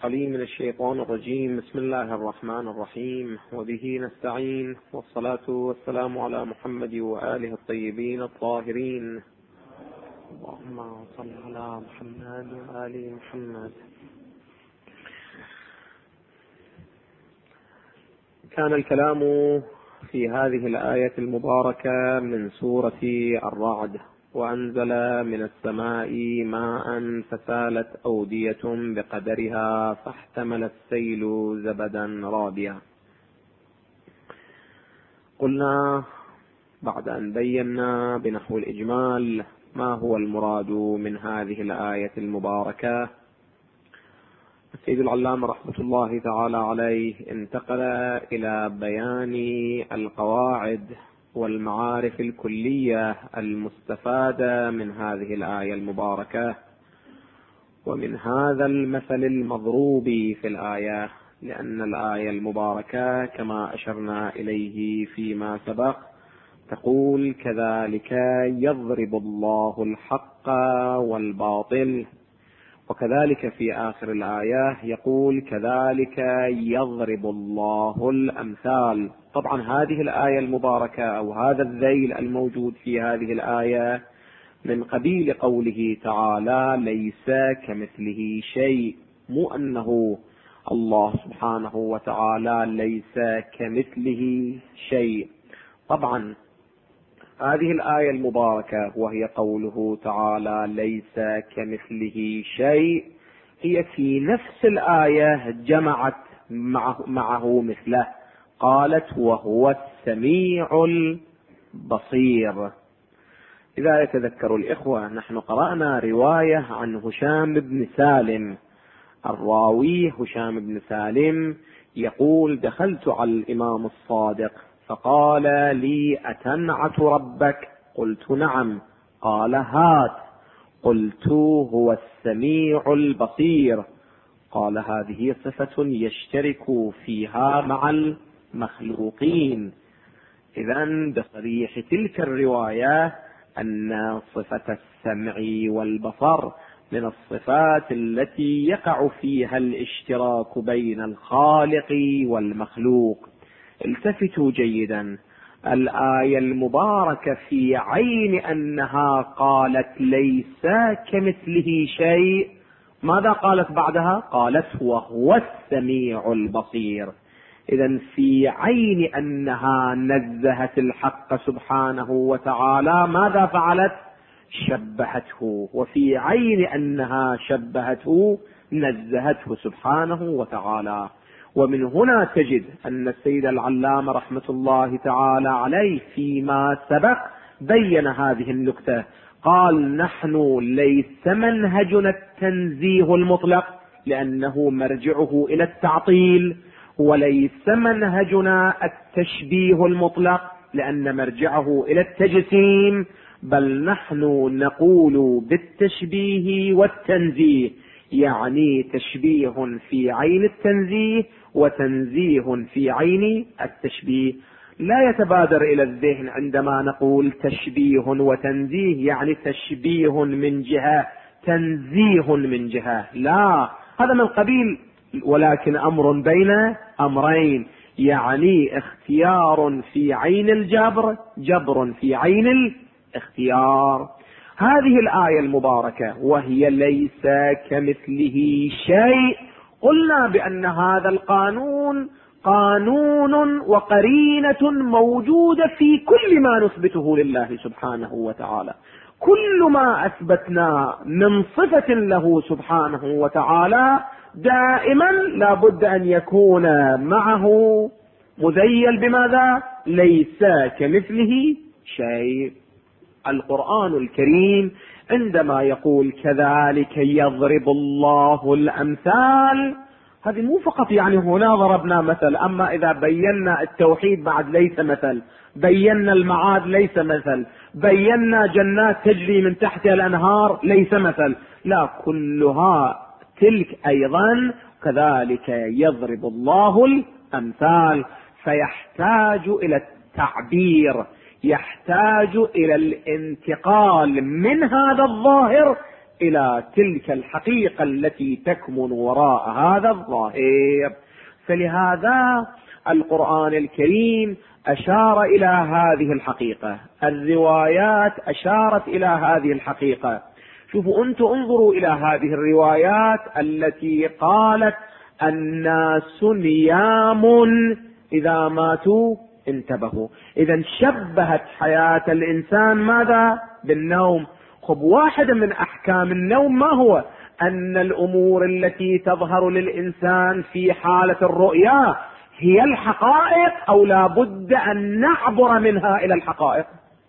العليم من الشيطان الرجيم. بسم الله الرحمن الرحيم، وبه نستعين، والصلاة والسلام على محمد وآله الطيبين الطاهرين. اللهم صل على محمد وآل محمد. كان الكلام في هذه الآية المباركة من سورة الرعد: وأنزل من السماء ماء فسالت أودية بقدرها فاحتمل السيل زبدا رابيا. قلنا بعد أن بينا بنحو الإجمال ما هو المراد من هذه الآية المباركة، السيد العلامة رحمة الله تعالى عليه انتقل إلى بيان القواعد والمعارف الكلية المستفادة من هذه الآية المباركة، ومن هذا المثل المضروب في الآية، لأن الآية المباركة كما أشرنا إليه فيما سبق تقول: كذلك يضرب الله الحق والباطل، وكذلك في آخر الآية يقول: كذلك يضرب الله الأمثال. طبعا هذه الآية المباركة أو هذا الذيل الموجود في هذه الآية من قبيل قوله تعالى: ليس كمثله شيء، مو أنه الله سبحانه وتعالى ليس كمثله شيء. طبعا هذه الآية المباركة وهي قوله تعالى ليس كمثله شيء، هي في نفس الآية جمعت معه مثله، قالت: وهو السميع البصير. إذا يتذكر الإخوة، نحن قرأنا رواية عن هشام بن سالم، الراوي هشام بن سالم يقول: دخلت على الإمام الصادق فقال لي: أتنعت ربك؟ قلت: نعم. قال: هات. قلت: هو السميع البصير. قال: هذه صفة يشترك فيها مع المخلوقين. إذن بصريح تلك الرواية أن صفة السمع والبصر من الصفات التي يقع فيها الاشتراك بين الخالق والمخلوق. التفتوا جيدا، الآية المباركة في عين أنها قالت ليس كمثله شيء، ماذا قالت بعدها؟ قالت: وهو السميع البصير. إذن في عين أنها نزهت الحق سبحانه وتعالى، ماذا فعلت؟ شبهته. وفي عين أنها شبهته نزهته سبحانه وتعالى. ومن هنا تجد أن السيد العلامة رحمة الله تعالى عليه فيما سبق بين هذه النكتة، قال: نحن ليس منهجنا التنزيه المطلق لأنه مرجعه إلى التعطيل، وليس منهجنا التشبيه المطلق لأن مرجعه إلى التجسيم، بل نحن نقول بالتشبيه والتنزيه، يعني تشبيه في عين التنزيه وتنزيه في عين التشبيه. لا يتبادر إلى الذهن عندما نقول تشبيه وتنزيه يعني تشبيه من جهة تنزيه من جهة، لا، هذا من قبيل، ولكن أمر بين أمرين، يعني اختيار في عين الجبر، جبر في عين الاختيار. هذه الآية المباركة وهي ليس كمثله شيء، قلنا بأن هذا القانون قانون وقرينة موجودة في كل ما نثبته لله سبحانه وتعالى. كل ما أثبتنا من صفة له سبحانه وتعالى دائما لا بد أن يكون معه مذيل بماذا؟ ليس كمثله شيء. القرآن الكريم عندما يقول كذلك يضرب الله الأمثال، هذه مو فقط يعني هنا ضربنا مثل، أما إذا بينا التوحيد بعد ليس مثل، بينا المعاد ليس مثل، بينا جنات تجري من تحتها الأنهار ليس مثل، لا، كلها تلك أيضا كذلك يضرب الله الأمثال. فيحتاج إلى التعبير، يحتاج إلى الانتقال من هذا الظاهر إلى تلك الحقيقة التي تكمن وراء هذا الظاهر. فلهذا القرآن الكريم أشار إلى هذه الحقيقة، الروايات أشارت إلى هذه الحقيقة. شوفوا أنتم انظروا إلى هذه الروايات التي قالت الناس نيام إذا ماتوا انتبهوا. إذا شبهت حياة الإنسان ماذا؟ بالنوم. خب واحدة من أحكام النوم ما هو؟ أن الأمور التي تظهر للإنسان في حالة الرؤيا هي الحقائق أو لا بد أن نعبر منها إلى الحقائق؟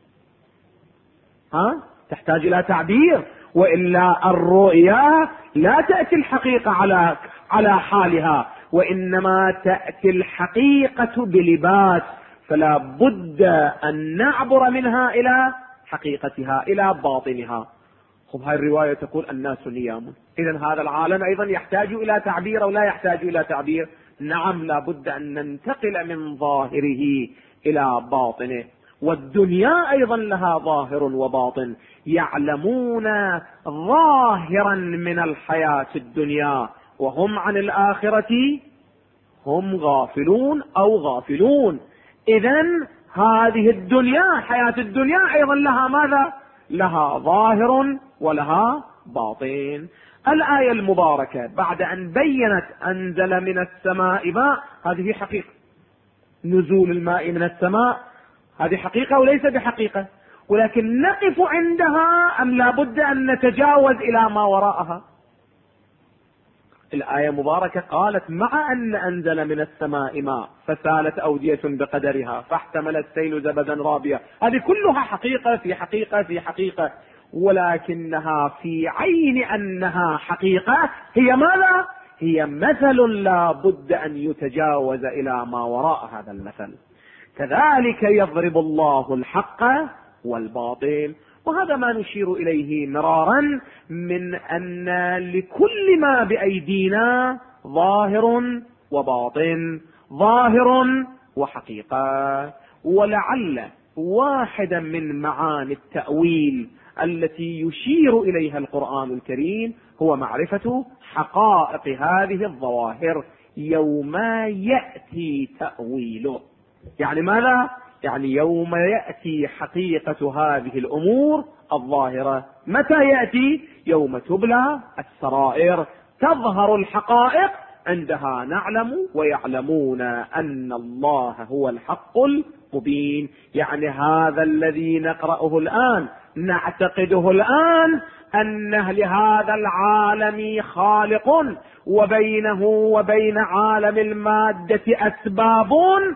تحتاج إلى تعبير، وإلا الرؤيا لا تأتي الحقيقة على حالها، وإنما تأتي الحقيقة بلباس، فلا بد أن نعبر منها إلى حقيقتها إلى باطنها. خب هاي الرواية تقول الناس نيام، إذن هذا العالم أيضا يحتاج إلى تعبير أو لا يحتاج إلى تعبير؟ نعم، لا بد أن ننتقل من ظاهره إلى باطنه. والدنيا أيضا لها ظاهر وباطن، يعلمون ظاهرا من الحياة الدنيا وهم عن الآخرة هم غافلون أو غافلون. إذن هذه الدنيا، حياة الدنيا أيضا لها ماذا؟ لها ظاهر ولها باطن. الآية المباركة بعد أن بينت أنزل من السماء ماء، هذه حقيقة، نزول الماء من السماء هذه حقيقة وليس بحقيقة، ولكن نقف عندها أم لا بد أن نتجاوز إلى ما وراءها؟ الآية المباركة قالت مع أن أنزل من السماء ماء فسالت أودية بقدرها فاحتمل السيل زبدا رابيا، هذه كلها حقيقة في حقيقة في حقيقة، ولكنها في عين أنها حقيقة هي ماذا؟ هي مثل لا بد أن يتجاوز إلى ما وراء هذا المثل. كذلك يضرب الله الحق والباطل، وهذا ما نشير إليه مرارا من أن لكل ما بأيدينا ظاهر وباطن، ظاهر وحقيقة. ولعل واحدا من معاني التأويل التي يشير إليها القرآن الكريم هو معرفة حقائق هذه الظواهر يوم يأتي تأويله. يعني ماذا؟ يعني يوم يأتي حقيقة هذه الأمور الظاهرة. متى يأتي؟ يوم تبلى السرائر، تظهر الحقائق، عندها نعلم ويعلمون أن الله هو الحق المبين. يعني هذا الذي نقرأه الآن نعتقده الآن أنه لهذا العالم خالق وبينه وبين عالم المادة أسباب،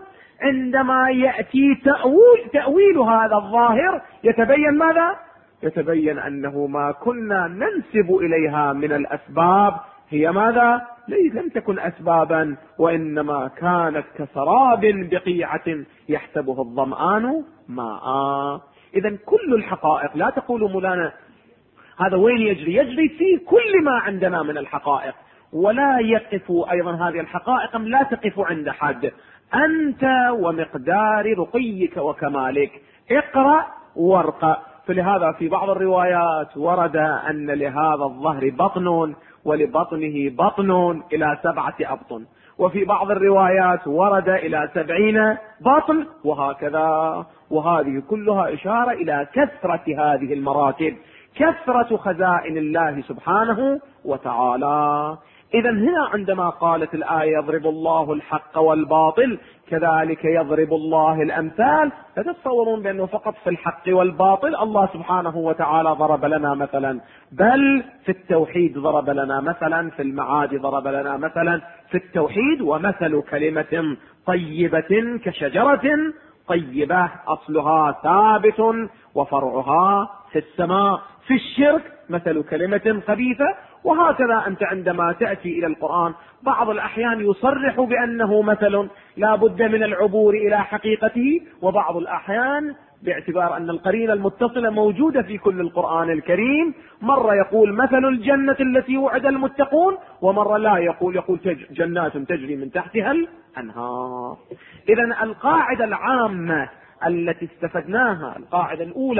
عندما يأتي تأويل هذا الظاهر يتبين ماذا؟ يتبين أنه ما كنا ننسب إليها من الأسباب هي ماذا؟ لم تكن أسبابا، وإنما كانت كسراب بقيعة يحسبه الظمآن ماء. إذن كل الحقائق، لا تقولوا مولانا هذا وين يجري؟ يجري في كل ما عندنا من الحقائق، ولا يقف أيضا هذه الحقائق لا تقف عند حد. أنت ومقدار رقيك وكمالك اقرأ وارقى. فلهذا في بعض الروايات ورد أن لهذا الظهر بطن ولبطنه بطن إلى 7 أبطن، وفي بعض الروايات ورد إلى 70 بطن، وهكذا. وهذه كلها إشارة إلى كثرة هذه المراتب، كثرة خزائن الله سبحانه وتعالى. إذا هنا عندما قالت الآية يضرب الله الحق والباطل كذلك يضرب الله الأمثال، لا تتصورون بأنه فقط في الحق والباطل الله سبحانه وتعالى ضرب لنا مثلا، بل في التوحيد ضرب لنا مثلا، في المعاد ضرب لنا مثلا. في التوحيد ومثل كلمة طيبة كشجرة طيبة أصلها ثابت وفرعها في السماء. في الشرك مثل كلمة خبيثة. وهكذا أنت عندما تأتي إلى القرآن بعض الأحيان يصرح بأنه مثل لا بد من العبور إلى حقيقته، وبعض الأحيان باعتبار أن القرينة المتصلة موجودة في كل القرآن الكريم مرة يقول مثل الجنة التي وعد المتقون، ومرة لا يقول جنات تجري من تحتها الأنهار. إذن القاعدة العامة التي استفدناها، القاعدة الأولى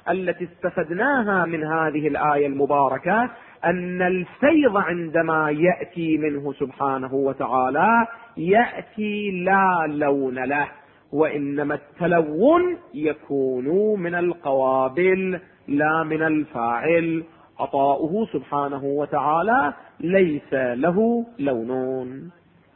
التي استفدناها من هذه الآية المباركة أن الفيض عندما يأتي منه سبحانه وتعالى يأتي لا لون له، وإنما التلون يكون من القوابل لا من الفاعل. عطاؤه سبحانه وتعالى ليس له لون.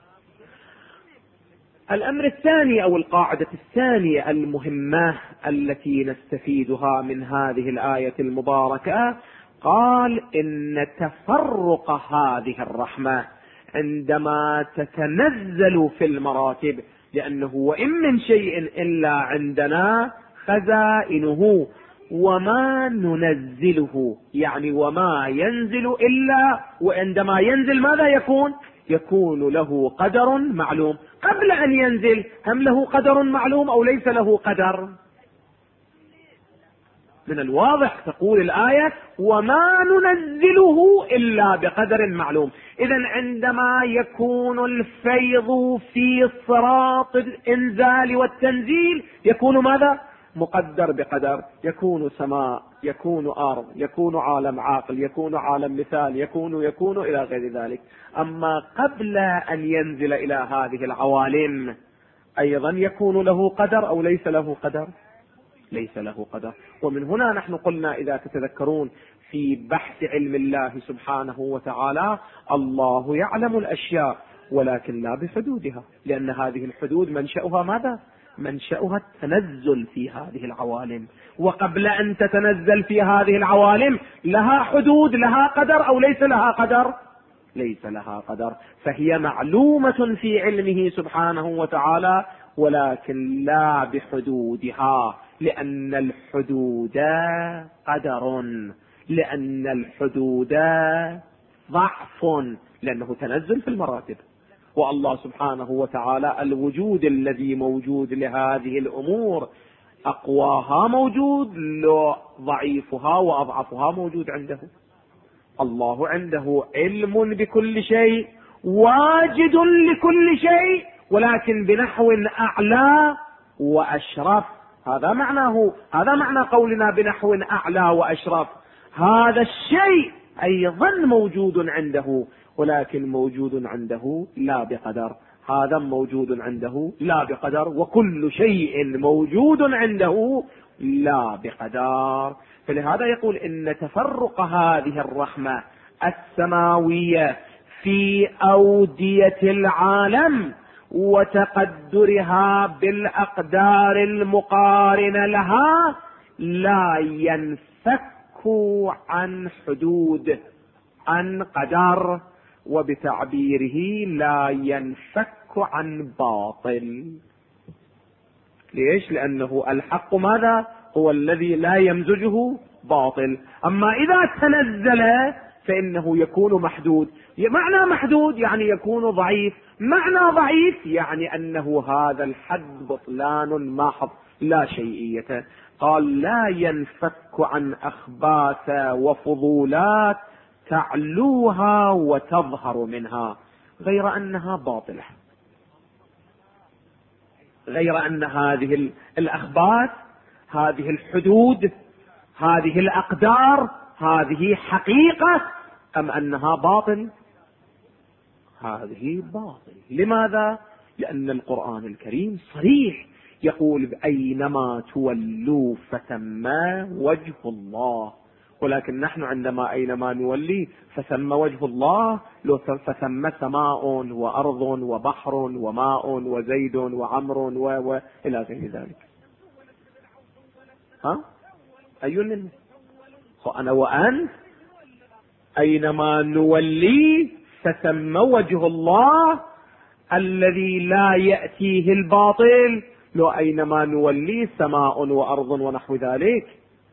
الأمر الثاني أو القاعدة الثانية المهمة التي نستفيدها من هذه الآية المباركة، قال إن تفرق هذه الرحمة عندما تتنزل في المراتب، لأنه وإن من شيء إلا عندنا خزائنه وما ننزله، يعني وما ينزل إلا وعندما ينزل ماذا يكون له قدر معلوم. قبل أن ينزل هم له قدر معلوم أو ليس له قدر؟ من الواضح تقول الآية وما ننزله إلا بقدر معلوم. إذن عندما يكون الفيض في صراط الإنزال والتنزيل يكون ماذا؟ مقدر بقدر، يكون سماء، يكون أرض، يكون عالم عاقل، يكون عالم مثال، يكون إلى غير ذلك. أما قبل أن ينزل إلى هذه العوالم أيضا يكون له قدر أو ليس له قدر؟ ليس له قدر. ومن هنا نحن قلنا إذا تتذكرون في بحث علم الله سبحانه وتعالى الله يعلم الأشياء ولكن لا بحدودها، لأن هذه الحدود منشأها ماذا؟ منشأها التنزل في هذه العوالم، وقبل أن تتنزل في هذه العوالم لها حدود، لها قدر أو ليس لها قدر؟ ليس لها قدر. فهي معلومة في علمه سبحانه وتعالى ولكن لا بحدودها، لأن الحدود قدر، لأن الحدود ضعف، لأنه تنزل في المراتب. والله سبحانه وتعالى الوجود الذي موجود لهذه الأمور أقواها موجود، ضعيفها وأضعفها موجود عنده. الله عنده علم بكل شيء، واجد لكل شيء، ولكن بنحو أعلى وأشرف. هذا معنى قولنا بنحو أعلى وأشرف. هذا الشيء أيضا موجود عنده ولكن موجود عنده لا بقدر، هذا موجود عنده لا بقدر، وكل شيء موجود عنده لا بقدر. فلهذا يقول إن تفرق هذه الرحمة السماوية في أودية العالم وتقدرها بالأقدار المقارنة لها لا ينفك عن حدود، عن قدر، وبتعبيره لا ينفك عن باطل. ليش؟ لأنه الحق ماذا؟ هو الذي لا يمزجه باطل. أما إذا تنزل فإنه يكون محدود. معنى محدود يعني يكون ضعيف، معنى ضعيف يعني أنه هذا الحد بطلان محض لا شيئية. قال لا ينفك عن أخباث وفضولات تعلوها وتظهر منها، غير أنها باطلة، غير أن هذه الأخباث، هذه الحدود، هذه الأقدار، هذه حقيقة أم أنها باطل؟ هذه باطل. لماذا؟ لأن القرآن الكريم صريح يقول أينما تولوا فثم وجه الله، ولكن نحن عندما أينما نولي فثم وجه الله، لو فثم سماء وأرض وبحر وماء وزيد وعمر وإلى غير ذلك. أيون أنا وأنت أينما نولي فثم وجه الله الذي لا يأتيه الباطل، لو أينما نولي سماء وأرض ونحو ذلك.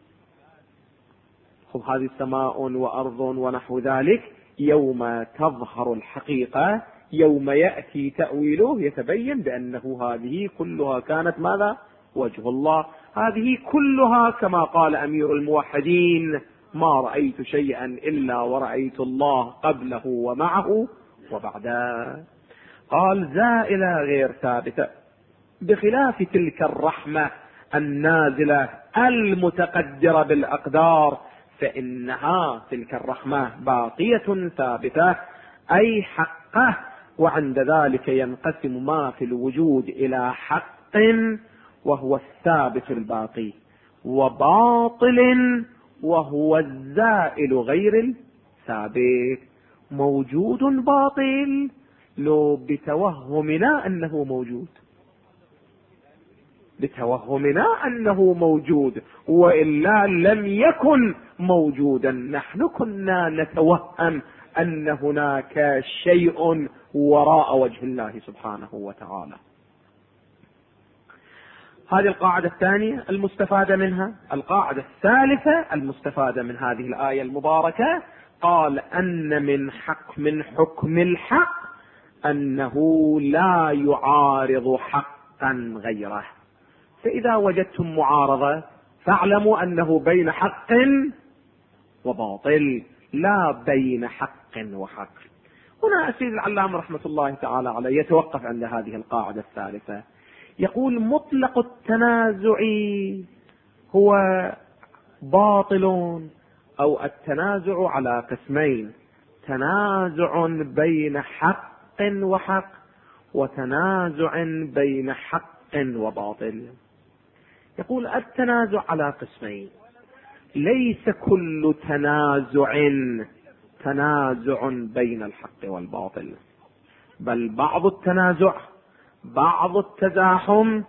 هذه سماء وأرض ونحو ذلك يوم تظهر الحقيقة، يوم يأتي تأويله يتبين بأنه هذه كلها كانت ماذا؟ وجه الله. هذه كلها كما قال أمير الموحدين ما رأيت شيئا إلا ورأيت الله قبله ومعه وبعده. قال زائلة غير ثابتة، بخلاف تلك الرحمة النازلة المتقدرة بالأقدار، فإنها تلك الرحمة باقية ثابتة أي حقه. وعند ذلك ينقسم ما في الوجود إلى حق وهو الثابت الباقي، وباطل وهو الزائل غير الثابت. موجود باطل لو بتوهمنا أنه موجود، بتوهمنا أنه موجود، وإلا لم يكن موجودا. نحن كنا نتوهم أن هناك شيء وراء وجه الله سبحانه وتعالى. هذه القاعدة الثانية المستفادة منها. القاعدة الثالثة المستفادة من هذه الآية المباركة، قال أن من حكم الحق أنه لا يعارض حقا غيره. فإذا وجدتم معارضة فاعلموا أنه بين حق وباطل، لا بين حق وحق. هنا السيد العلامة رحمة الله تعالى عليه يتوقف عند هذه القاعدة الثالثة، يقول مطلق التنازع هو باطل، أو التنازع على قسمين: تنازع بين حق وحق، وتنازع بين حق وباطل. يقول التنازع على قسمين، ليس كل تنازع بين الحق والباطل، بل بعض التنازع، بعض التزاحم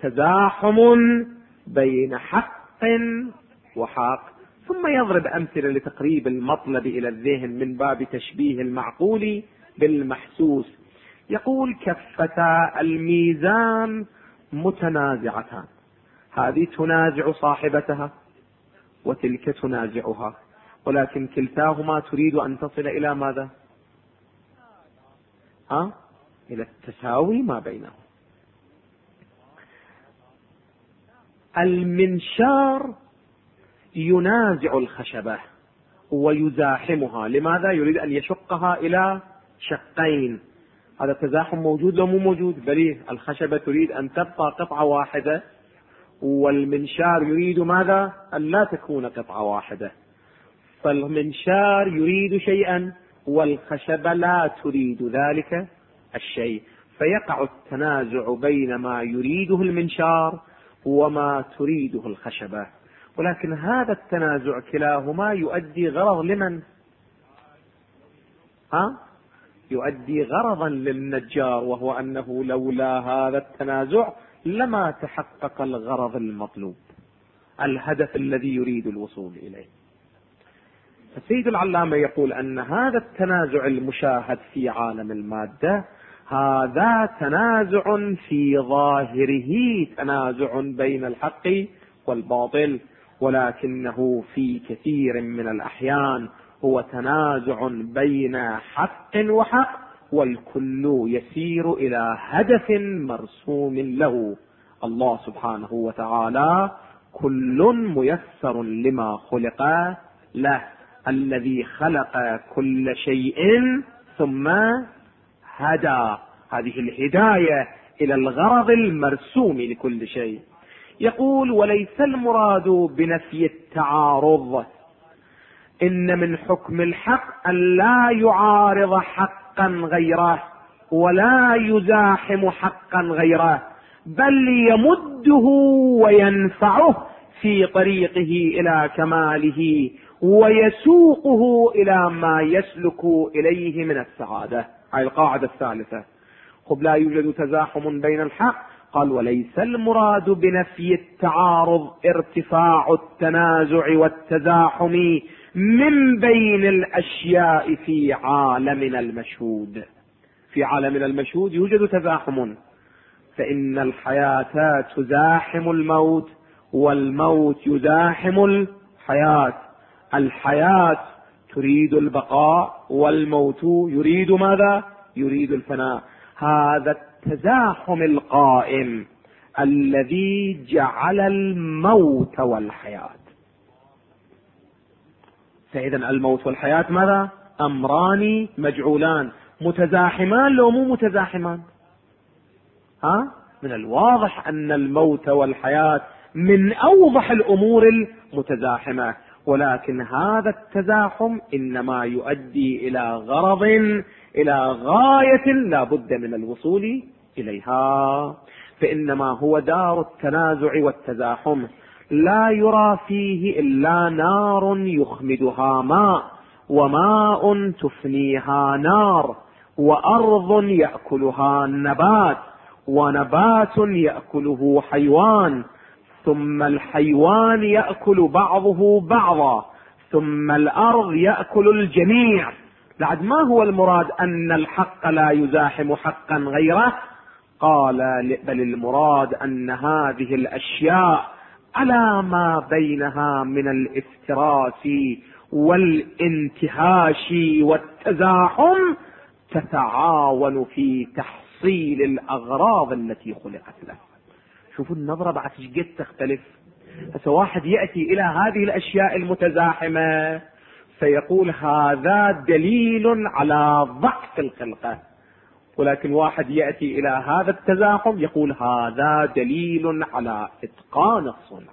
بين حق وحق. ثم يضرب أمثلة لتقريب المطلب إلى الذهن من باب تشبيه المعقول بالمحسوس. يقول كفتا الميزان متنازعتان، هذه تنازع صاحبتها وتلك تنازعها، ولكن كلتاهما تريد أن تصل إلى ماذا؟ إلى التساوي ما بينهم. المنشار ينازع الخشبة ويزاحمها، لماذا؟ يريد أن يشقها إلى شقين. هذا التزاحم موجود لو مو موجود؟ بليه. الخشبة تريد أن تبقى قطعة واحدة، والمنشار يريد ماذا؟ أن لا تكون قطعة واحدة. فالمنشار يريد شيئا والخشبة لا تريد ذلك الشيء، فيقع التنازع بين ما يريده المنشار وما تريده الخشبة. ولكن هذا التنازع كلاهما يؤدي غرض لمن؟ يؤدي غرضا للنجار، وهو أنه لولا هذا التنازع لما تحقق الغرض المطلوب، الهدف الذي يريد الوصول إليه. السيد العلامة يقول أن هذا التنازع المشاهد في عالم المادة هذا تنازع في ظاهره تنازع بين الحق والباطل، ولكنه في كثير من الأحيان هو تنازع بين حق وحق، والكل يسير إلى هدف مرسوم له. الله سبحانه وتعالى كل ميسر لما خلق له، الذي خلق كل شيء ثم هدى. هذه الهداية إلى الغرض المرسوم لكل شيء. يقول وليس المراد بنفي التعارض، إن من حكم الحق أن لا يعارض حقا غيره ولا يزاحم حقا غيره، بل يمده وينفعه في طريقه إلى كماله ويسوقه إلى ما يسلك إليه من السعادة. هذه القاعدة الثالثة. خب لا يوجد تزاحم بين الحق، قال وليس المراد بنفي التعارض ارتفاع التنازع والتزاحم من بين الأشياء في عالمنا المشهود. في عالمنا المشهود يوجد تزاحم، فإن الحياة تزاحم الموت، والموت يزاحم الحياة. الحياة تريد البقاء، والموت يريد ماذا؟ يريد الفناء. هذا التزاحم القائم الذي جعل الموت والحياة. فإذا الموت والحياة ماذا؟ أمران مجعولان، متزاحمان لو مو متزاحمان؟ من الواضح أن الموت والحياة من أوضح الأمور المتزاحمة، ولكن هذا التزاحم إنما يؤدي إلى غرض، إلى غاية لا بد من الوصول إليها، فإنما هو دار التنازع والتزاحم، لا يرى فيه إلا نار يخمدها ماء، وماء تفنيها نار، وأرض يأكلها النبات، ونبات يأكله حيوان، ثم الحيوان يأكل بعضه بعضا، ثم الأرض يأكل الجميع. بعد ما هو المراد أن الحق لا يزاحم حقا غيره؟ قال بل المراد أن هذه الأشياء على ما بينها من الافتراس والانتهاش والتزاحم تتعاون في تحصيل الأغراض التي خلقت له. شوفوا النظرة بعد جد تختلف. هسه واحد يأتي إلى هذه الأشياء المتزاحمة فيقول هذا دليل على ضعف الخلقة، ولكن واحد يأتي إلى هذا التزاحم يقول هذا دليل على إتقان الصنع.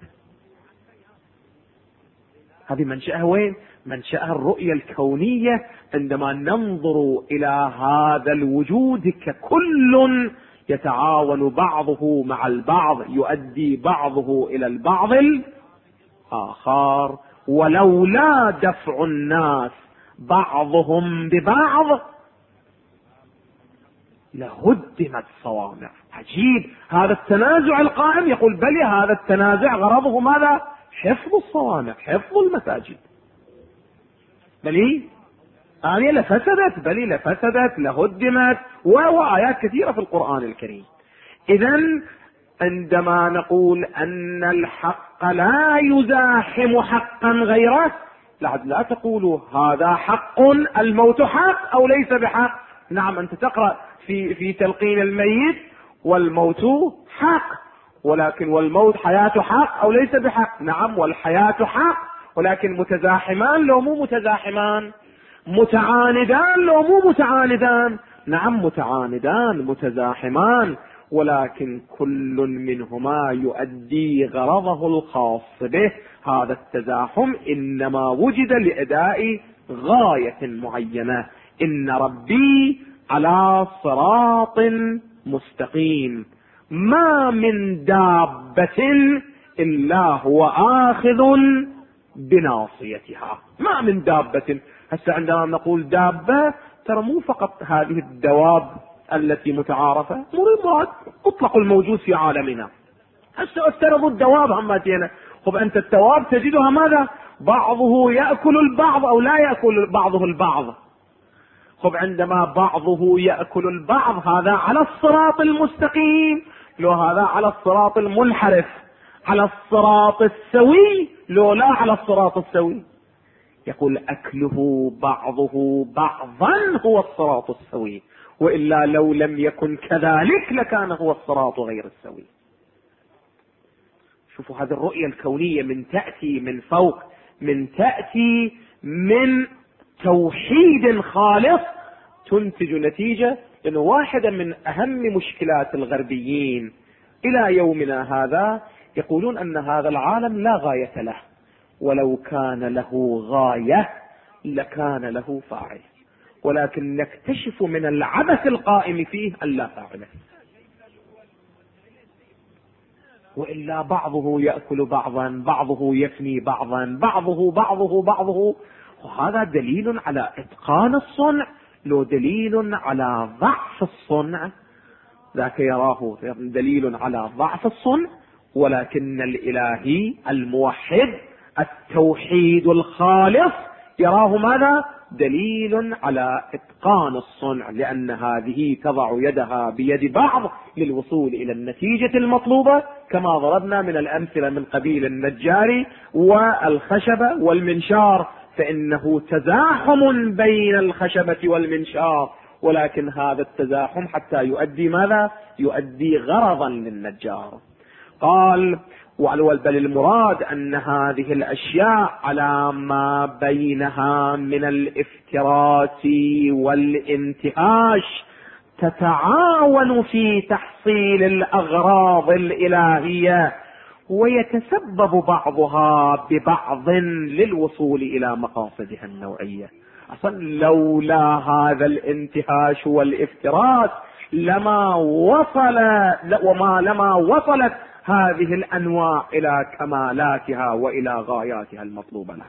هذه منشأها وين؟ منشأها الرؤية الكونية، عندما ننظر إلى هذا الوجود ككل يتعاون بعضه مع البعض، يؤدي بعضه إلى البعض الآخر. ولولا دفع الناس بعضهم ببعض لهدمت صوامع. عجيب، هذا التنازع القائم يقول بل هذا التنازع غرضه ماذا؟ حفظ الصوامع، حفظ المساجد. بل آنية لفسدت، بل لفسدت لهدمت، وآيات كثيرة في القرآن الكريم. إذن عندما نقول أن الحق لا يزاحم حقا غيره، لا تقولوا هذا حق الموت حق أو ليس بحق. نعم، أنت تقرأ في تلقين الميت والموت حق، ولكن والموت حياة حق أو ليس بحق. نعم، والحياة حق، ولكن متزاحمان لو مو متزاحمان، متعاندان لو مو متعاندان. نعم متعاندان متزاحمان، ولكن كل منهما يؤدي غرضه الخاص به. هذا التزاحم إنما وجد لأداء غاية معينة. إن ربي على صراط مستقيم، ما من دابة إلا هو آخذ بناصيتها. ما من دابة. هسه عندما نقول دابة ترى مو فقط هذه الدواب التي متعارفة، مراد اطلق الموجود في عالمنا. هسه افترضوا الدواب هماتين. خب أنت الدواب تجدها ماذا؟ بعضه يأكل البعض أو لا يأكل بعضه البعض. خب عندما بعضه يأكل البعض هذا على الصراط المستقيم، لو هذا على الصراط المنحرف، على الصراط السوي لو لا على الصراط السوي. يقول أكله بعضه بعضا هو الصراط السوي، وإلا لو لم يكن كذلك لكان هو الصراط غير السوي. شوفوا هذه الرؤية الكونية من تأتي من فوق، من تأتي من توحيد خالص، تنتج نتيجة. لأنه واحدة من أهم مشكلات الغربيين إلى يومنا هذا يقولون أن هذا العالم لا غاية له، ولو كان له غاية لكان له فاعل، ولكن نكتشف من العبث القائم فيه أن لا فاعل، وإلا بعضه يأكل بعضا، بعضه يفني بعضا، بعضه، وهذا دليل على إتقان الصنع. لو دليل على ضعف الصنع ذاك يراه دليل على ضعف الصنع، ولكن الإلهي الموحد التوحيد الخالص يراه ماذا؟ دليل على إتقان الصنع، لأن هذه تضع يدها بيد بعض للوصول إلى النتيجة المطلوبة، كما ضربنا من الأمثلة من قبيل النجار والخشبة والمنشار، فإنه تزاحم بين الخشبة والمنشار، ولكن هذا التزاحم حتى يؤدي ماذا؟ يؤدي غرضا للنجار. قال بل المراد أن هذه الأشياء على ما بينها من الافتراس والانتهاش تتعاون في تحصيل الأغراض الإلهية، ويتسبب بعضها ببعض للوصول إلى مقاصدها النوعية. أصلا لولا هذا الانتهاش والافتراس لما وصلت هذه الأنواع إلى كمالاتها وإلى غاياتها المطلوبة لها.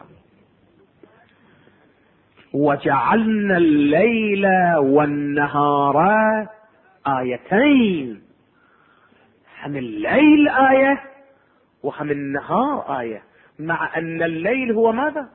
وجعلنا الليل والنهار آيتين، هم الليل آية وهم النهار آية، مع أن الليل هو ماذا؟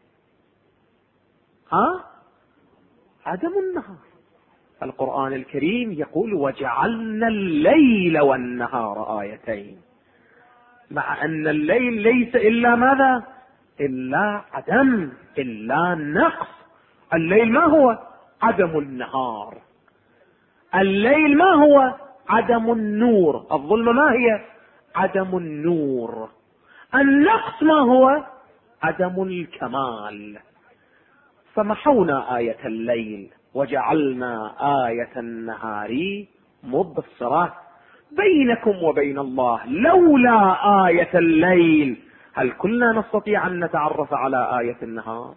عدم النهار. القرآن الكريم يقول وجعلنا الليل والنهار آيتين، مع أن الليل ليس إلا ماذا؟ إلا عدم، إلا نقص. الليل ما هو؟ عدم النهار. الليل ما هو؟ عدم النور. الظلمة ما هي؟ عدم النور. النقص ما هو؟ عدم الكمال. فمحونا آية الليل وجعلنا آية النهار مبصرة بينكم وبين الله. لولا آية الليل هل كنا نستطيع أن نتعرف على آية النهار؟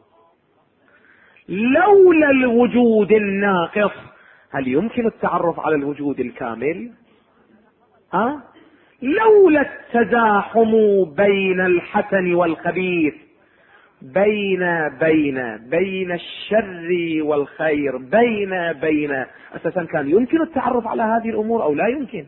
لولا الوجود الناقص هل يمكن التعرف على الوجود الكامل؟ لولا التزاحم بين الحسن والخبيث، بين الشر والخير، بين أساسا كان يمكن التعرف على هذه الأمور أو لا يمكن؟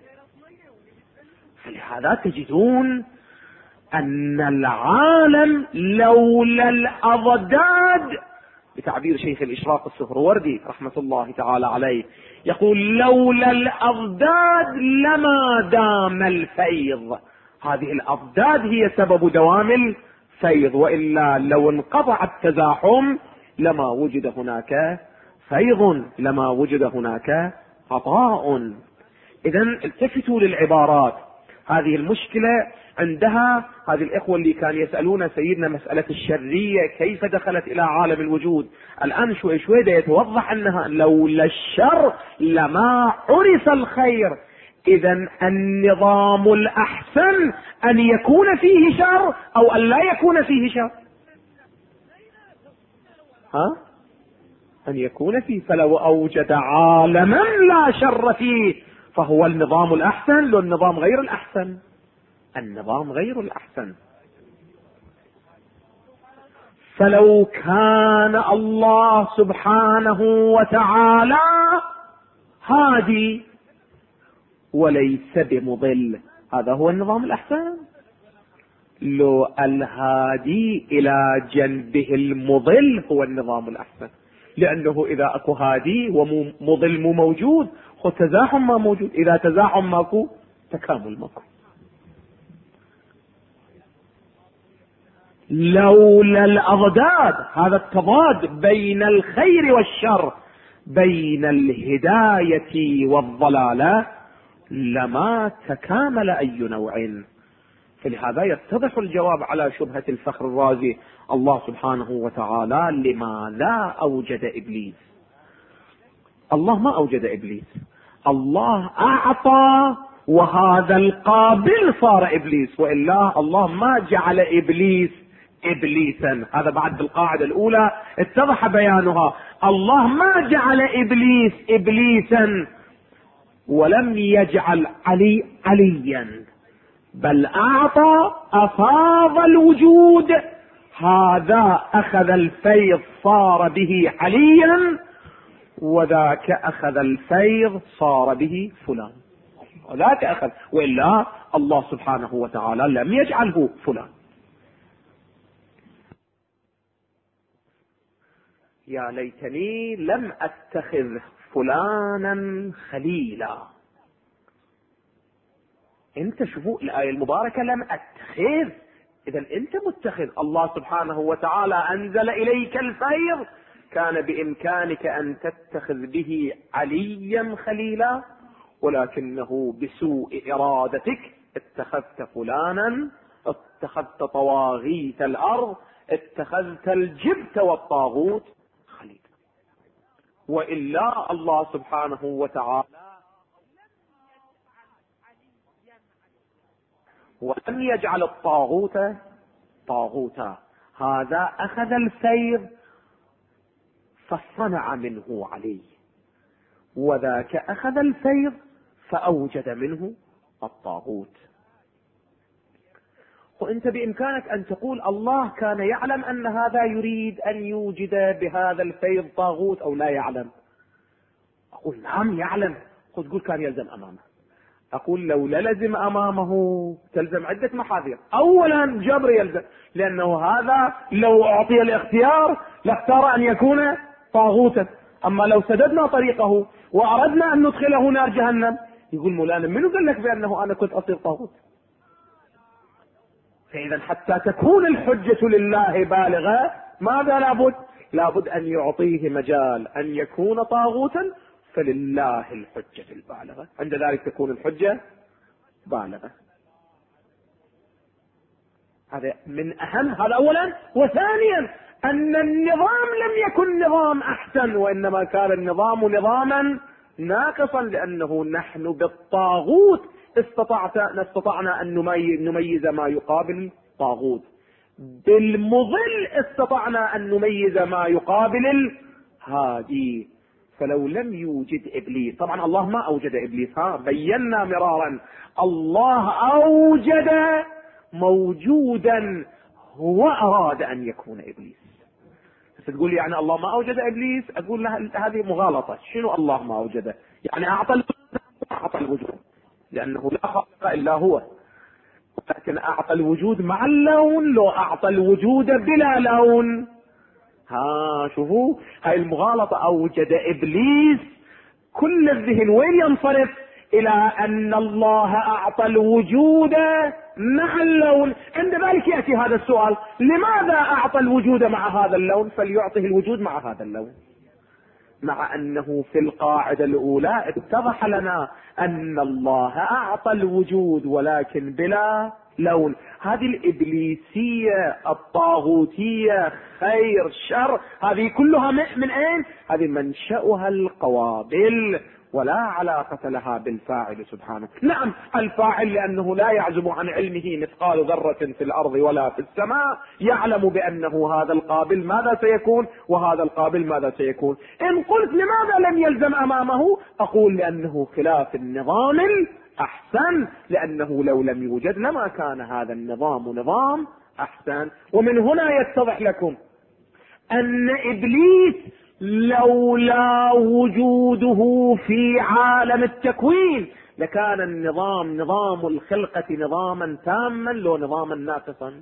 فلهذا تجدون أن العالم لولا الأضداد، بتعبير شيخ الإشراق السهروردي رحمة الله تعالى عليه يقول لولا الأضداد لما دام الفيض. هذه الأضداد هي سبب دوام الفيض، وإلا لو انقطع التزاحم لما وجد هناك فيض، لما وجد هناك عطاء. إذن التفتوا للعبارات. هذه المشكلة عندها هذه الإخوة اللي كانوا يسألون سيدنا مسألة الشرية كيف دخلت إلى عالم الوجود، الآن شوي شوي يتوضح أنها لولا الشر لما عرف الخير. إذن النظام الأحسن أن يكون فيه شر أو أن لا يكون فيه شر؟ أن يكون فيه. فلو أوجد عالما لا شر فيه فهو النظام الأحسن، لو النظام غير الأحسن. النظام غير الأحسن. فلو كان الله سبحانه وتعالى هادي وليس بمضل، هذا هو النظام الأحسن. لو الهادي إلى جنبه المضل هو النظام الأحسن، لأنه إذا أكو هادي ومضل مو موجود هو تزاحم ما موجود، إذا تزاحم ماكو تكامل ماكو. لولا الأضداد، هذا التضاد بين الخير والشر، بين الهداية والضلالة، لما تكامل أي نوع. فلهذا يتضح الجواب على شبهة الفخر الرازي. الله سبحانه وتعالى لماذا أوجد إبليس؟ الله ما أوجد إبليس، الله أعطى وهذا القابل صار إبليس، وإلا الله ما جعل إبليس إبليسا. هذا بعد بالقاعدة الأولى اتضح بيانها. الله ما جعل إبليس إبليسا ولم يجعل علي عليا، بل أعطى أفاض الوجود. هذا أخذ الفيض صار به عليا، وذاك أخذ الفيض صار به فلان، وذاك أخذ، وإلا الله سبحانه وتعالى لم يجعله فلان. يا ليتني لم أتخذ فلانا خليلا. انت شوفوا الآية المباركة لم أتخذ، إذا انت متخذ. الله سبحانه وتعالى أنزل إليك الفيض، كان بإمكانك أن تتخذ به عليا خليلا، ولكنه بسوء إرادتك اتخذت فلانا، اتخذت طواغيت الأرض، اتخذت الجبت والطاغوت خليلا. وإلا الله سبحانه وتعالى ولم يجعل الطاغوت طاغوتا. هذا أخذ الفيض فصنع منه علي، وذاك أخذ الفيض فأوجد منه الطاغوت. وانت بإمكانك أن تقول الله كان يعلم أن هذا يريد أن يوجد بهذا الفيض طاغوت أو لا يعلم. أقول نعم يعلم. تقول كان يلزم أمامه. أقول لو لزم أمامه تلزم عدة محاذير. أولا جبر يلزم، لأنه هذا لو أعطي الاختيار لاختار أن يكون طاغوتا. أما لو سددنا طريقه وأردنا أن ندخله نار جهنم، يقول مولانا منو قال لك بأنه أنا كنت أصير طاغوت؟ فإذا حتى تكون الحجة لله بالغة ماذا لابد؟ لابد أن يعطيه مجال أن يكون طاغوتا، فلله الحجة البالغة. عند ذلك تكون الحجة بالغة. هذا من أهم، هذا أولا. وثانيا أن النظام لم يكن نظام أحسن، وإنما كان النظام نظاما ناقصا، لأنه نحن بالطاغوت استطعنا أن نميز ما يقابل الطاغوت، بالمضل استطعنا أن نميز ما يقابل الهادي. فلو لم يوجد إبليس، طبعا الله ما أوجد إبليس، بينا مرارا، الله أوجد موجودا هو أراد أن يكون إبليس. تقول يعني الله ما أوجد إبليس، أقول لها هذه مغالطة. شنو الله ما أوجده؟ يعني أعطى الوجود، لأنه لا خالق إلا هو، لكن أعطى الوجود مع اللون، لو أعطى الوجود بلا لون. شوفوا هاي المغالطة. أوجد إبليس، كل الذهن وين ينصرف؟ إلى أن الله أعطى الوجود مع اللون. عند ذلك يأتي هذا السؤال: لماذا أعطى الوجود مع هذا اللون؟ فليعطه الوجود مع هذا اللون. مع أنه في القاعدة الأولى اتضح لنا أن الله أعطى الوجود ولكن بلا لون. هذه الإبليسية الطاغوتية، خير شر، هذه كلها من أين؟ هذه منشأها القوابل، ولا علاقة لها بالفاعل سبحانه. نعم الفاعل لأنه لا يعزب عن علمه مثقال ذرة في الأرض ولا في السماء، يعلم بأنه هذا القابل ماذا سيكون وهذا القابل ماذا سيكون. إن قلت لماذا لم يلزم أمامه، أقول لأنه خلاف النظام الأحسن، لأنه لو لم يوجد لما كان هذا النظام نظام أحسن. ومن هنا يتضح لكم أن إبليس لولا وجوده في عالم التكوين لكان النظام، نظام الخلقة، نظاما تاما لو نظاما ناقصا.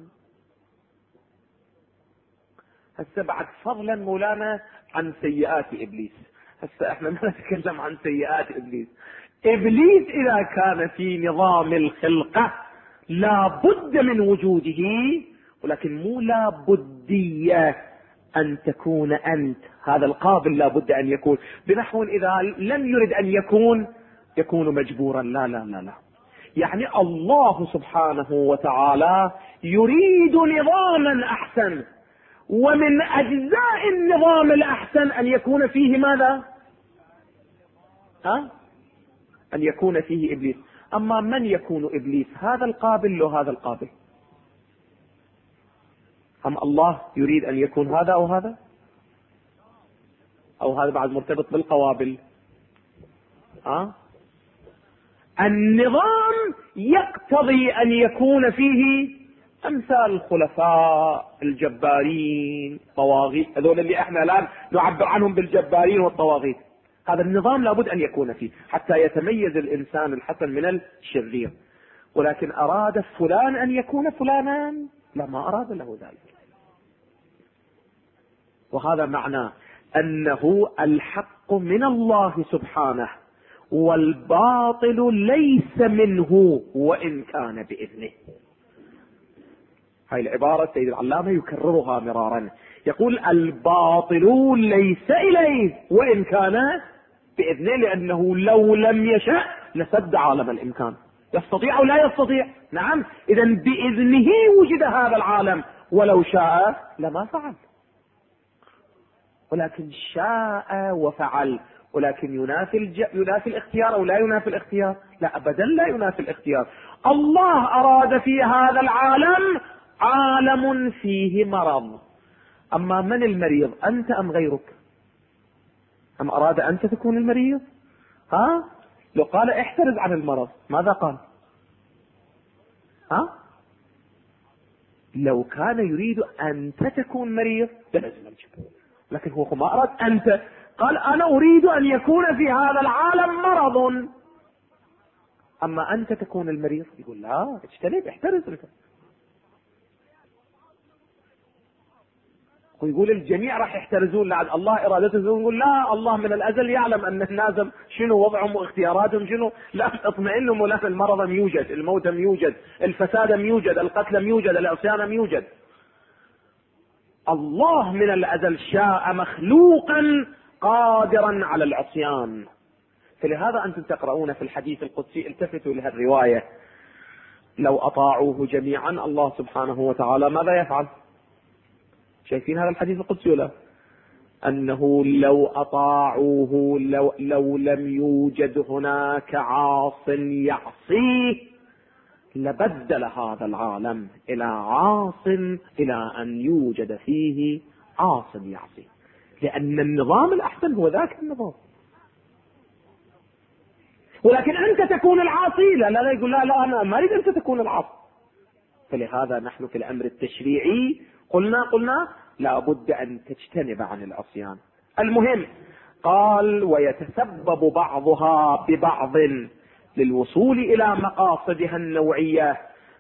هسه بعد فضلا مولانا عن سيئات إبليس. هسه احنا ما نتكلم عن سيئات إبليس. إبليس إذا كان في نظام الخلقة لا بد من وجوده، ولكن مو لا بدية أن تكون أنت، هذا القابل لا بد أن يكون، بنحو إذا لم يرد أن يكون مجبورا. لا لا لا لا، يعني الله سبحانه وتعالى يريد نظاما أحسن، ومن أجزاء النظام الأحسن أن يكون فيه ماذا؟ أن يكون فيه إبليس. أما من يكون إبليس؟ هذا القابل لو هذا القابل. أم الله يريد أن يكون هذا أو هذا، أو هذا بعد مرتبط بالقوابل. النظام يقتضي أن يكون فيه أمثال الخلفاء الجبارين، طواغيت، هذول اللي احنا الآن نعبر عنهم بالجبارين والطواغيت. هذا النظام لابد أن يكون فيه حتى يتميز الإنسان الحسن من الشرير. ولكن أراد فلان أن يكون فلانا؟ لا، ما أراد له ذلك. وهذا معنى أنه الحق من الله سبحانه والباطل ليس منه وإن كان بإذنه. هاي العبارة سيد العلامة يكررها مرارا، يقول الباطل ليس إليه وإن كان بإذنه، لأنه لو لم يشاء لسد عالم الإمكان. يستطيع أو لا يستطيع؟ نعم. إذا بإذنه وجد هذا العالم، ولو شاء لما فعل، ولكن شاء وفعل. ولكن ينافي الاختيار أو لا ينافي الاختيار؟ لا أبدا لا ينافي الاختيار. الله أراد في هذا العالم عالم فيه مرض. أما من المريض، أنت أم غيرك؟ أم أراد أنت تكون المريض؟ لو قال احترز عن المرض ماذا قال؟ لو كان يريد أنت تكون مريض لازم الجبل، لكن هو ما أراد أنت، قال أنا أريد أن يكون في هذا العالم مرض. أما أنت تكون المريض، يقول لا اجتنب احترز. ويقول الجميع راح يحترزون لعل الله ارادته، يقول لا الله من الازل يعلم ان الناس شنو وضعهم واختياراتهم شنو. لا اطمئنوا مولانا، المرض يوجد، الموت يوجد، الفساد يوجد، القتل يوجد، العصيان يوجد. الله من الازل شاء مخلوقا قادرا على العصيان. فلهذا انتم تقرؤون في الحديث القدسي، التفتوا لها الرواية، لو اطاعوه جميعا الله سبحانه وتعالى ماذا يفعل؟ شايفين هذا الحديث القدسي ولا؟ أنه لو أطاعوه، لو لم يوجد هناك عاص يعصيه لبدل هذا العالم إلى عاص، إلى أن يوجد فيه عاص يعصيه، لأن النظام الأحسن هو ذاك النظام. ولكن أنت تكون العاصي، لا يقول لا أنا ما أريد أنت تكون العاصي. فلهذا نحن في الأمر التشريعي قلنا لا بد أن تجتنب عن العصيان. المهم قال ويتسبب بعضها ببعض للوصول إلى مقاصدها النوعية،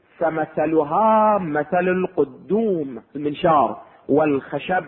فمثلها مثل القدوم المنشار والخشب،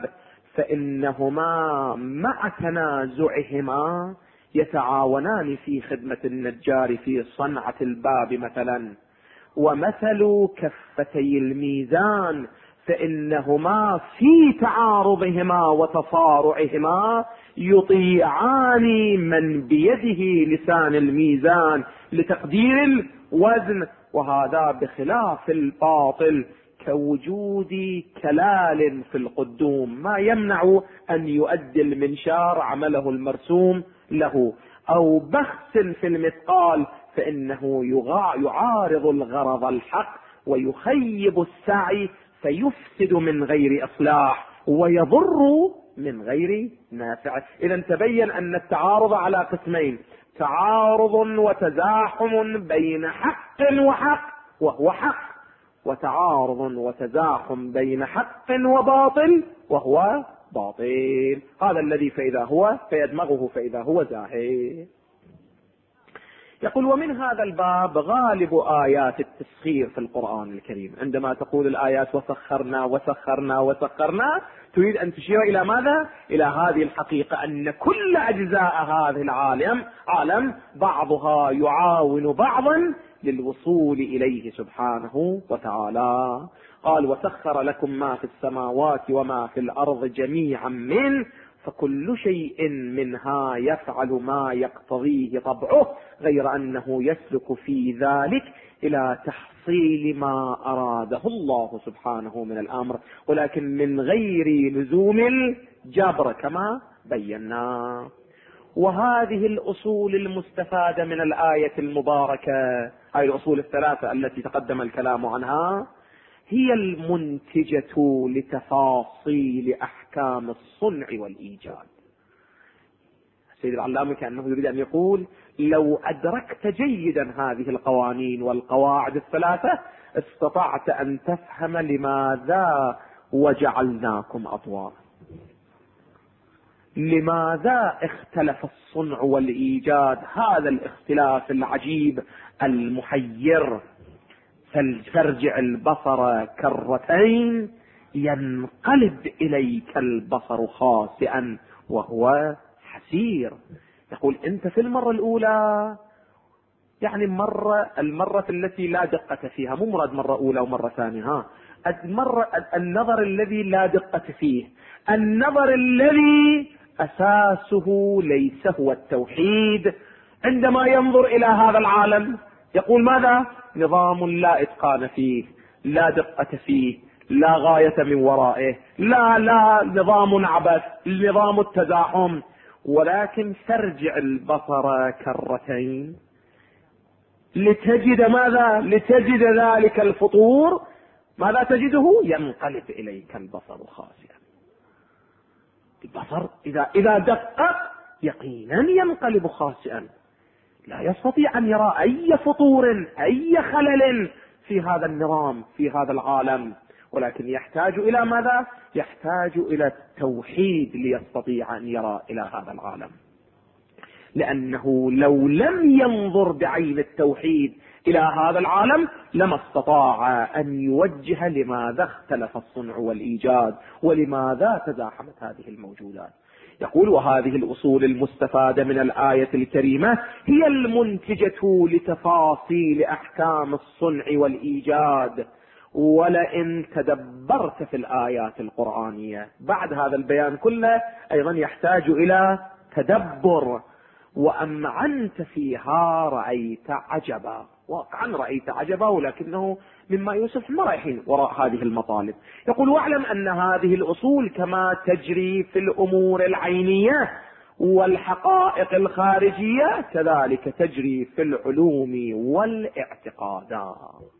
فإنهما مع تنازعهما يتعاونان في خدمة النجار في صنعة الباب مثلا. ومثل كفتي الميزان، فإنهما في تعارضهما وتصارعهما يطيعان من بيده لسان الميزان لتقدير الوزن، وهذا بخلاف الباطل كوجود كلال في القدوم ما يمنع أن يؤدي المنشار عمله المرسوم له، أو بخس في المثقال فإنه يعارض الغرض الحق ويخيب السعي فيفسد من غير إصلاح ويضر من غير نافع. إذا تبين أن التعارض على قسمين، تعارض وتزاحم بين حق وحق وهو حق، وتعارض وتزاحم بين حق وباطل وهو باطل. هذا الذي فإذا هو فيدمغه فإذا هو زاهد. يقول ومن هذا الباب غالب آيات التسخير في القرآن الكريم. عندما تقول الآيات وسخرنا وسخرنا وسخرنا، تريد أن تشير إلى ماذا؟ إلى هذه الحقيقة أن كل أجزاء هذه عالم بعضها يعاون بعضا للوصول إليه سبحانه وتعالى. قال وسخر لكم ما في السماوات وما في الأرض جميعا منه، فكل شيء منها يفعل ما يقتضيه طبعه، غير أنه يسلك في ذلك إلى تحصيل ما أراده الله سبحانه من الأمر، ولكن من غير لزوم الجبر كما بينا. وهذه الأصول المستفادة من الآية المباركة، هذه الأصول الثلاثة التي تقدم الكلام عنها، هي المنتجة لتفاصيل أحكام الصنع والإيجاد. السيد العلامة كأنه يريد أن يقول لو أدركت جيدا هذه القوانين والقواعد الثلاثة استطعت أن تفهم لماذا وجعلناكم أطوار، لماذا اختلف الصنع والإيجاد هذا الاختلاف العجيب المحير. فارجع البصر كرتين ينقلب إليك البصر خاسئا وهو حسير. يقول أنت في المرة الأولى، يعني المرة التي لا دقة فيها، مو مراد مرة أولى ومرة ثانية، النظر الذي لا دقة فيه، النظر الذي أساسه ليس هو التوحيد. عندما ينظر إلى هذا العالم يقول ماذا؟ نظام لا إتقان فيه، لا دقة فيه، لا غاية من ورائه، لا نظام عبث، نظام التزاحم. ولكن ترجع البصر كرتين لتجد ماذا؟ لتجد ذلك الفطور. ماذا تجده؟ ينقلب إليك البصر خاسئا. البصر إذا دقق يقينا ينقلب خاسئا، لا يستطيع أن يرى أي فطور أي خلل في هذا النظام في هذا العالم، ولكن يحتاج إلى ماذا؟ يحتاج إلى التوحيد ليستطيع أن يرى إلى هذا العالم، لأنه لو لم ينظر بعين التوحيد إلى هذا العالم لما استطاع أن يوجه لماذا اختلف الصنع والإيجاد ولماذا تزاحمت هذه الموجودات. يقول: وهذه الأصول المستفادة من الآية الكريمة هي المنتجة لتفاصيل أحكام الصنع والإيجاد. ولئن تدبرت في الآيات القرآنية بعد هذا البيان كله أيضا يحتاج إلى تدبر، وأمعنت فيها رأيت عجبا. واقعا رأيت عجبا، ولكنه مما يوسف ما رايحين وراء هذه المطالب. يقول: واعلم أن هذه الأصول كما تجري في الأمور العينية والحقائق الخارجية كذلك تجري في العلوم والاعتقادات.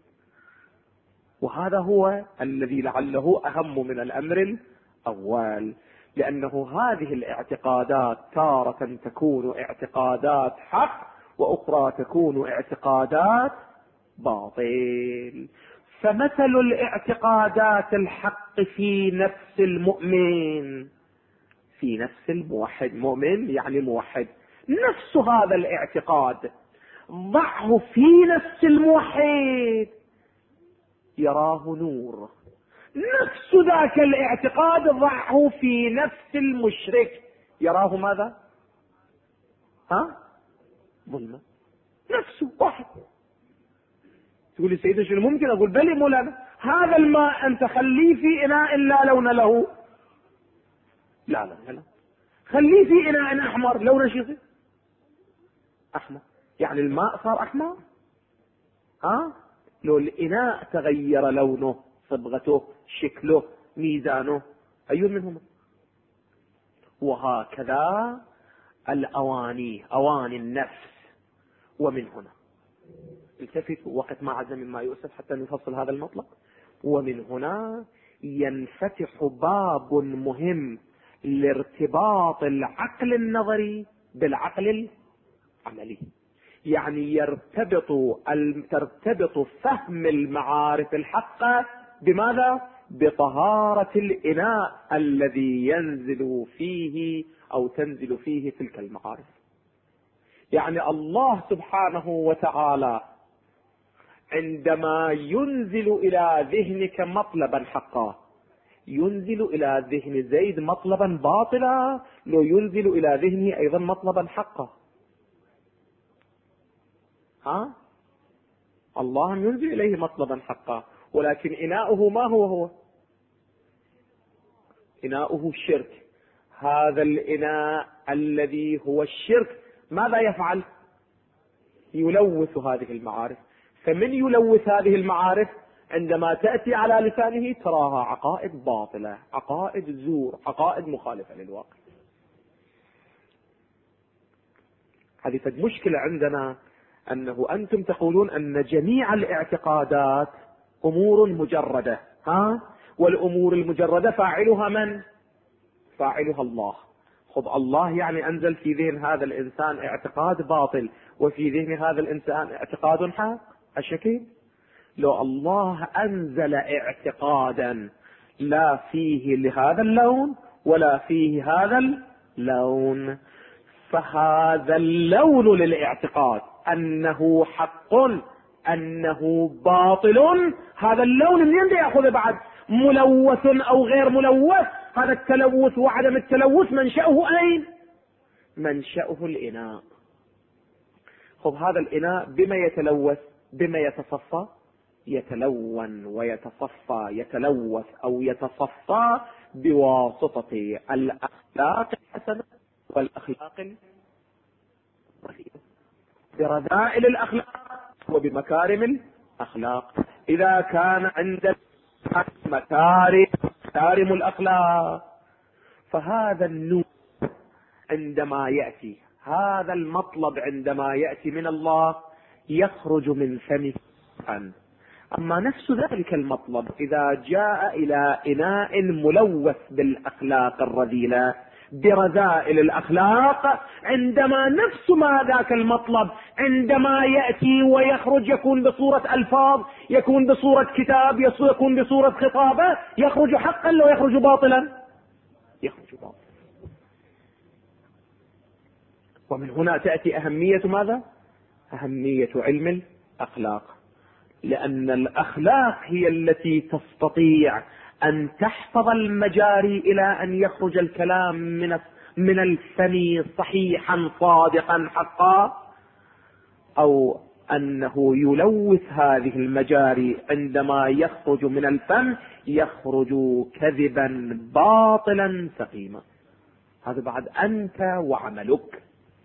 وهذا هو الذي لعله أهم من الأمر الأول، لأنه هذه الاعتقادات تارة تكون اعتقادات حق وأخرى تكون اعتقادات باطل. فمثل الاعتقادات الحق في نفس المؤمن، في نفس الموحد، مؤمن يعني موحد، نفس هذا الاعتقاد ضعه في نفس الموحد يراه نور. نفس ذاك الاعتقاد ضعه في نفس المشرك يراه ماذا؟ ظلمة. نفسه واحد. تقول لي سيدي شنو ممكن؟ اقول بلي مولانا، هذا الماء انت خليه في اناء لا لون له، لا لا لا، خليه في اناء احمر لونه شو يصير؟ احمر. يعني الماء صار احمر؟ لو الاناء تغير لونه، صبغته، شكله، ميزانه، اي منهما؟ وهكذا الأواني، أواني النفس. ومن هنا التفتوا وقت ما عز مما يؤسف حتى نفصل هذا المطلب. ومن هنا ينفتح باب مهم لارتباط العقل النظري بالعقل العملي. يعني ترتبط فهم المعارف الحقة بماذا؟ بطهارة الإناء الذي ينزل فيه أو تنزل فيه تلك المعارف. يعني الله سبحانه وتعالى عندما ينزل إلى ذهنك مطلبا حقا ينزل إلى ذهن زيد مطلبا باطلا، لو ينزل إلى ذهنه أيضا مطلبا حقا. الله ينزل إليه مطلبا حقا، ولكن إناؤه ما هو إناؤه الشرك. هذا الإناء الذي هو الشرك ماذا يفعل؟ يلوث هذه المعارف. فمن يلوث هذه المعارف؟ عندما تأتي على لسانه تراها عقائد باطلة، عقائد زور، عقائد مخالفة للواقع. هذه مشكلة عندنا، أنه أنتم تقولون أن جميع الاعتقادات أمور مجردة، والأمور المجردة فاعلها من؟ فاعلها الله. خب الله يعني أنزل في ذهن هذا الإنسان اعتقاد باطل، وفي ذهن هذا الإنسان اعتقاد حق. الشكل لو الله أنزل اعتقادا لا فيه لهذا اللون ولا فيه هذا اللون، فهذا اللون للاعتقاد أنه حق أنه باطل، هذا اللون منين يأخذ بعد؟ ملوث أو غير ملوث؟ هذا التلوث وعدم التلوث منشأه أين؟ منشأه الإناء. خب هذا الإناء بما يتلوث؟ بما يتصفى؟ يتلون ويتصفى، يتلوث أو يتصفى بواسطة الأخلاق الحسنة والأخلاق الرذيلة، برذائل الأخلاق وبمكارم الأخلاق. إذا كان عند مكارم الأخلاق فهذا النور عندما يأتي هذا المطلب، عندما يأتي من الله يخرج من فمه. أما نفس ذلك المطلب إذا جاء إلى إناء ملوث بالأخلاق الرذيلة برذائل الأخلاق، عندما نفس ما ذاك المطلب عندما يأتي ويخرج يكون بصورة ألفاظ، يكون بصورة كتاب، يكون بصورة خطابة، يخرج حقا لو يخرج باطلا، يخرج باطلا. ومن هنا تأتي أهمية ماذا؟ أهمية علم الأخلاق، لأن الأخلاق هي التي تستطيع أن تحفظ المجاري إلى أن يخرج الكلام من الفم صحيحا صادقا حقا، أو أنه يلوث هذه المجاري عندما يخرج من الفم يخرج كذبا باطلا سقيما. هذا بعد أنت وعملك.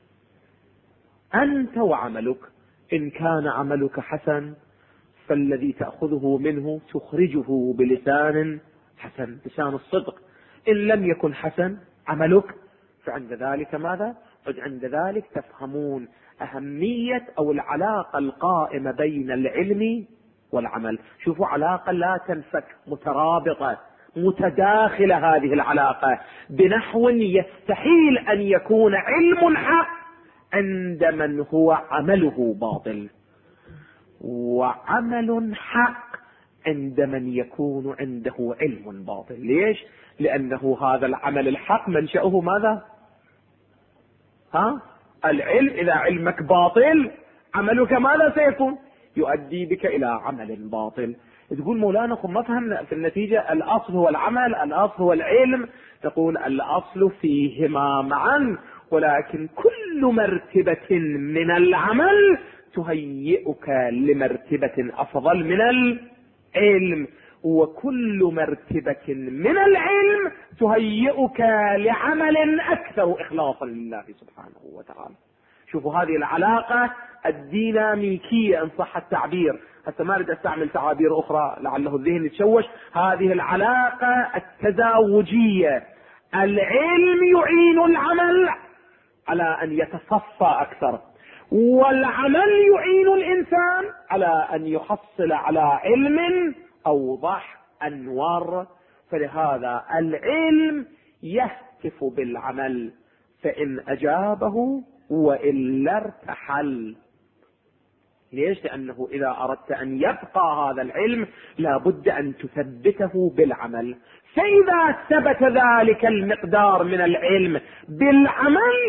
أنت وعملك، إن كان عملك حسن فالذي تأخذه منه تخرجه بلسان حسن، لسان الصدق. إن لم يكن حسن عملك فعند ذلك ماذا؟ عند ذلك تفهمون أهمية أو العلاقة القائمة بين العلم والعمل. شوفوا، علاقة لا تنفك، مترابطة متداخلة هذه العلاقة، بنحو يستحيل أن يكون علم حق عند من هو عمله باطل، وعمل حق عند من يكون عنده علم باطل. ليش؟ لأنه هذا العمل الحق منشأه ماذا؟ العلم. إذا علمك باطل عملك ماذا سيكون؟ يؤدي بك إلى عمل باطل. تقول مولانا ما فهمنا في النتيجة، الأصل هو العمل، الأصل هو العلم. تقول الأصل فيهما معا، ولكن كل مرتبة من العمل تهيئك لمرتبة أفضل من العلم، وكل مرتبة من العلم تهيئك لعمل أكثر إخلاصا لله سبحانه وتعالى. شوفوا هذه العلاقة الديناميكية إن صح التعبير، حتى ما أريد أستعمل تعابير أخرى لعله الذهن يتشوش. هذه العلاقة التزاوجية، العلم يعين العمل على أن يتصفى أكثر، والعمل يعين الإنسان على أن يحصل على علم أوضح أنور. فلهذا العلم يهتف بالعمل، فإن أجابه وإلا ارتحل. ليش؟ لأنه إذا أردت أن يبقى هذا العلم لابد أن تثبته بالعمل. فإذا ثبت ذلك المقدار من العلم بالعمل،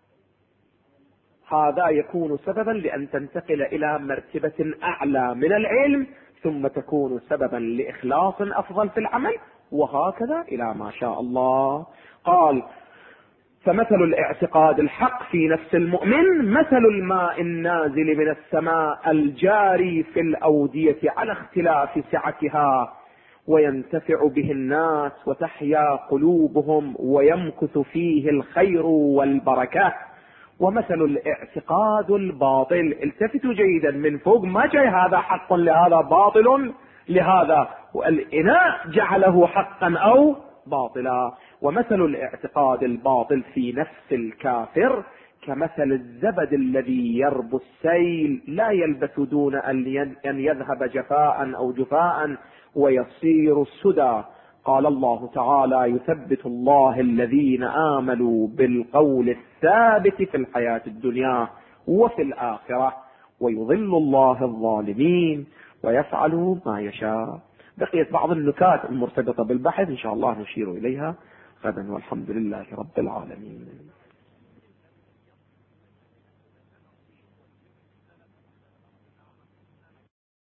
هذا يكون سببا لأن تنتقل إلى مرتبة أعلى من العلم، ثم تكون سببا لإخلاص أفضل في العمل، وهكذا إلى ما شاء الله. قال: فمثل الاعتقاد الحق في نفس المؤمن مثل الماء النازل من السماء الجاري في الأودية على اختلاف سعتها، وينتفع به الناس وتحيا قلوبهم ويمكث فيه الخير والبركة. ومثل الاعتقاد الباطل، التفتوا جيدا من فوق، ما جاي هذا حق لهذا باطل لهذا، والإناء جعله حقا أو باطلا. ومثل الاعتقاد الباطل في نفس الكافر كمثل الزبد الذي يربو السيل لا يلبث دون أن يذهب جفاء أو جفاء ويصير السدى. قال الله تعالى: يثبت الله الذين آمنوا بالقول الثابت في الحياة الدنيا وفي الآخرة، ويضل الله الظالمين ويفعل ما يشاء. بقيت بعض النكات المرتبطة بالبحث إن شاء الله نشير إليها غدا، والحمد لله رب العالمين.